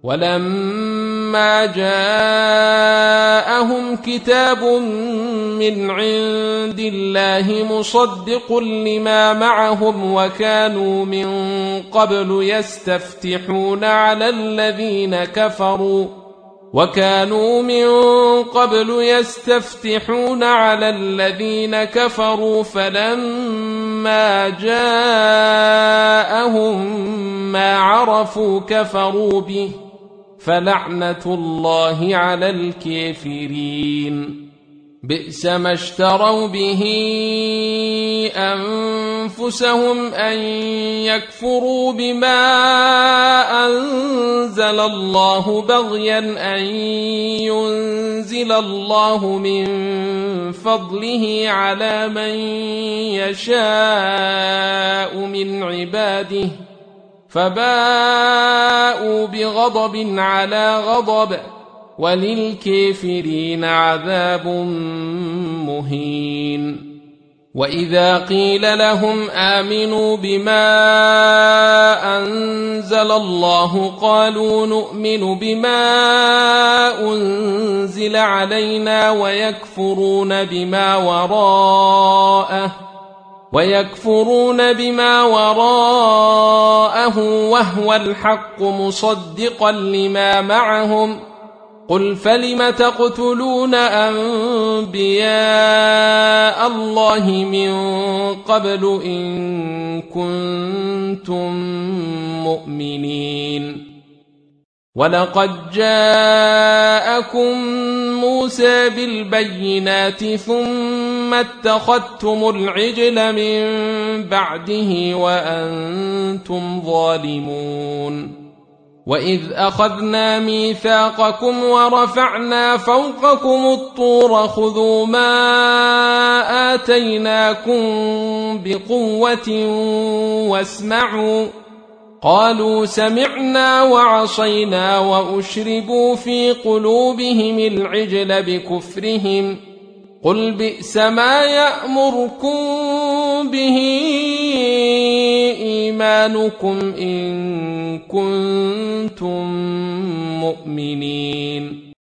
ولما جاءهم كتاب من عند الله مصدق لما معهم وكانوا من قبل يستفتحون على الذين كفروا فلما جاءهم ما عرفوا كفروا به فلعنة الله على الكافرين. بئس ما اشتروا به أنفسهم أن يكفروا بما أنزل الله بغيا أن ينزل الله من فضله على من يشاء من عباده فباءوا بغضب على غضب وللكافرين عذاب مهين. وإذا قيل لهم آمنوا بما أنزل الله قالوا نؤمن بما أنزل علينا ويكفرون بما وراءه وهو الحق مصدقا لما معهم قل فلم تقتلون أنبياء الله من قبل إن كنتم مؤمنين. ولقد جاءكم موسى بالبينات ثم اتخذتم العجل من بعده وأنتم ظالمون. وإذ أخذنا ميثاقكم ورفعنا فوقكم الطور خذوا ما آتيناكم بقوة واسمعوا قالوا سمعنا وعصينا وأشربوا في قلوبهم العجل بكفرهم قل بئس ما يأمركم به إيمانكم إن كنتم مؤمنين.